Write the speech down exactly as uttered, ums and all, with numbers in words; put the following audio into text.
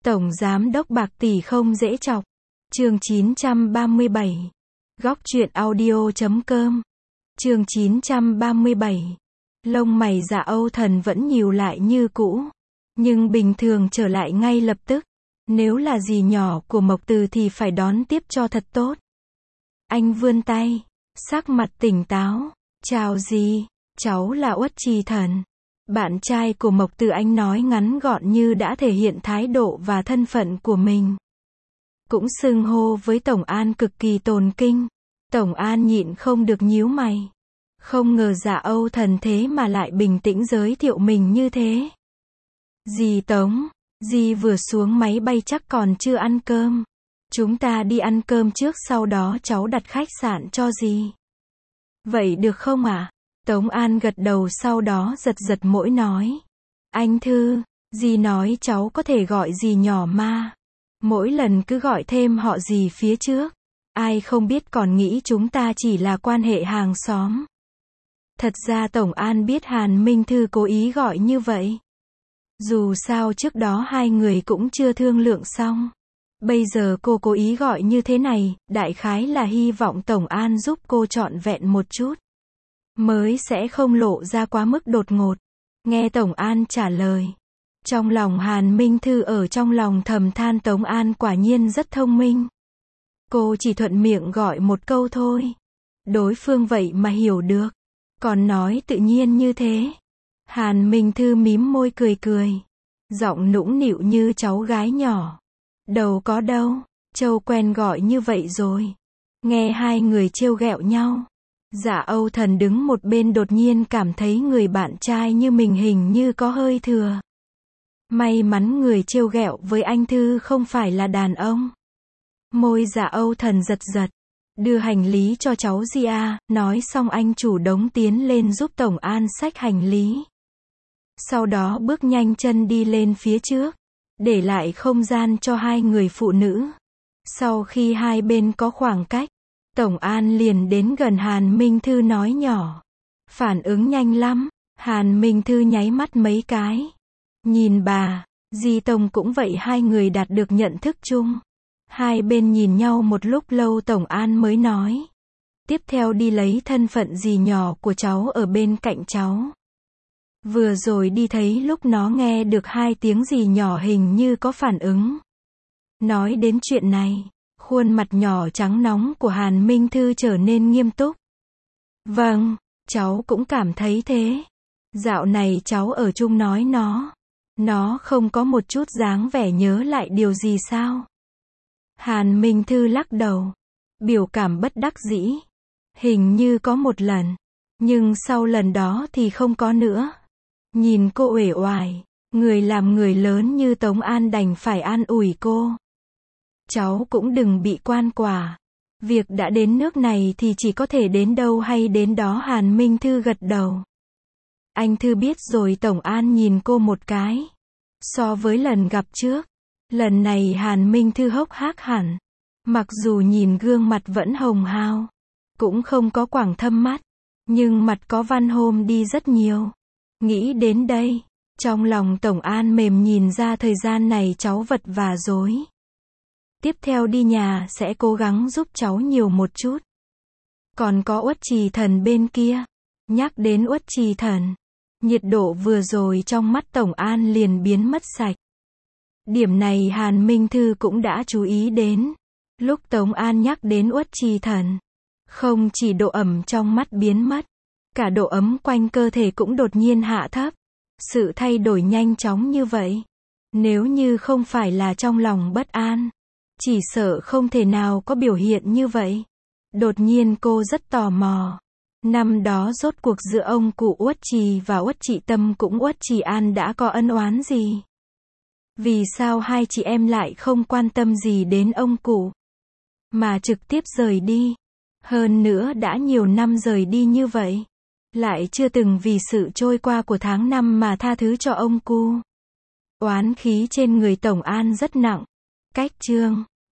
Tổng Giám đốc bạc tỷ không dễ chọc. Chương chín trăm ba mươi bảy. Góc truyện audio chấm com. Chương chín trăm ba mươi bảy. Lông mày Dạ Âu Thần vẫn nhíu lại như cũ, nhưng bình thường trở lại ngay lập tức. Nếu là dì nhỏ của Mộc Từ thì phải đón tiếp cho thật tốt. Anh vươn tay, sắc mặt tỉnh táo. Chào dì, cháu là Uất Trì Thần, bạn trai của Mộc Từ. Anh nói ngắn gọn như đã thể hiện thái độ và thân phận của mình. Cũng xưng hô với Tổng An cực kỳ tồn kinh. Tổng An nhịn không được nhíu mày. Không ngờ Dạ Âu Thần thế mà lại bình tĩnh giới thiệu mình như thế. Dì Tống, dì vừa xuống máy bay chắc còn chưa ăn cơm. Chúng ta đi ăn cơm trước, sau đó cháu đặt khách sạn cho dì. Vậy được không ạ? À? Tống An gật đầu, sau đó giật giật mũi nói. Anh Thư, dì nói cháu có thể gọi dì nhỏ mà. Mỗi lần cứ gọi thêm họ dì phía trước. Ai không biết còn nghĩ chúng ta chỉ là quan hệ hàng xóm. Thật ra Tổng An biết Hàn Minh Thư cố ý gọi như vậy. Dù sao trước đó hai người cũng chưa thương lượng xong. Bây giờ cô cố ý gọi như thế này, đại khái là hy vọng Tổng An giúp cô trọn vẹn một chút. Mới sẽ không lộ ra quá mức đột ngột. Nghe Tổng An trả lời. Trong lòng Hàn Minh Thư ở trong lòng thầm than Tổng An quả nhiên rất thông minh. Cô chỉ thuận miệng gọi một câu thôi. Đối phương vậy mà hiểu được. Còn nói tự nhiên như thế. Hàn Minh Thư mím môi cười cười. Giọng nũng nịu như cháu gái nhỏ. Đâu có đâu, Châu quen gọi như vậy rồi. Nghe hai người trêu ghẹo nhau. Dạ Âu Thần đứng một bên đột nhiên cảm thấy người bạn trai như mình hình như có hơi thừa. May mắn người trêu ghẹo với anh Thư không phải là đàn ông. Môi Dạ Âu Thần giật giật. Đưa hành lý cho cháu gì à, nói xong anh chủ động tiến lên giúp Tổng An xách hành lý. Sau đó bước nhanh chân đi lên phía trước, để lại không gian cho hai người phụ nữ. Sau khi hai bên có khoảng cách, Tổng An liền đến gần Hàn Minh Thư nói nhỏ. Phản ứng nhanh lắm. Hàn Minh Thư nháy mắt mấy cái. Nhìn bà, dì Tổng cũng vậy, hai người đạt được nhận thức chung. Hai bên nhìn nhau một lúc lâu Tổng An mới nói. Tiếp theo đi lấy thân phận dì nhỏ của cháu ở bên cạnh cháu. Vừa rồi đi thấy lúc nó nghe được hai tiếng dì nhỏ hình như có phản ứng. Nói đến chuyện này, khuôn mặt nhỏ trắng nóng của Hàn Minh Thư trở nên nghiêm túc. Vâng, cháu cũng cảm thấy thế. Dạo này cháu ở chung nói nó. Nó không có một chút dáng vẻ nhớ lại điều gì sao? Hàn Minh Thư lắc đầu. Biểu cảm bất đắc dĩ. Hình như có một lần. Nhưng sau lần đó thì không có nữa. Nhìn cô uể oải. Người làm người lớn như Tống An đành phải an ủi cô. Cháu cũng đừng bị quan quả. Việc đã đến nước này thì chỉ có thể đến đâu hay đến đó. Hàn Minh Thư gật đầu. Anh Thư biết rồi. Tổng An nhìn cô một cái. So với lần gặp trước, lần này Hàn Minh Thư hốc hác hẳn. Mặc dù nhìn gương mặt vẫn hồng hao, cũng không có quầng thâm mắt, nhưng mặt có văn hôm đi rất nhiều. Nghĩ đến đây, trong lòng Tổng An mềm, nhìn ra thời gian này cháu vật vã rồi. Tiếp theo đi nhà sẽ cố gắng giúp cháu nhiều một chút. Còn có Uất Trì Thần bên kia. Nhắc đến Uất Trì Thần, nhiệt độ vừa rồi trong mắt Tổng An liền biến mất sạch. Điểm này Hàn Minh Thư cũng đã chú ý đến. Lúc Tổng An nhắc đến Uất Trì Thần, không chỉ độ ẩm trong mắt biến mất, cả độ ấm quanh cơ thể cũng đột nhiên hạ thấp. Sự thay đổi nhanh chóng như vậy, nếu như không phải là trong lòng bất an, chỉ sợ không thể nào có biểu hiện như vậy. Đột nhiên cô rất tò mò. Năm đó rốt cuộc giữa ông cụ Uất Trì và Uất Trị Tâm cũng Uất Trì An đã có ân oán gì? Vì sao hai chị em lại không quan tâm gì đến ông cụ, mà trực tiếp rời đi? Hơn nữa đã nhiều năm rời đi như vậy, lại chưa từng vì sự trôi qua của tháng năm mà tha thứ cho ông cụ. Oán khí trên người Tổng An rất nặng. Cách chương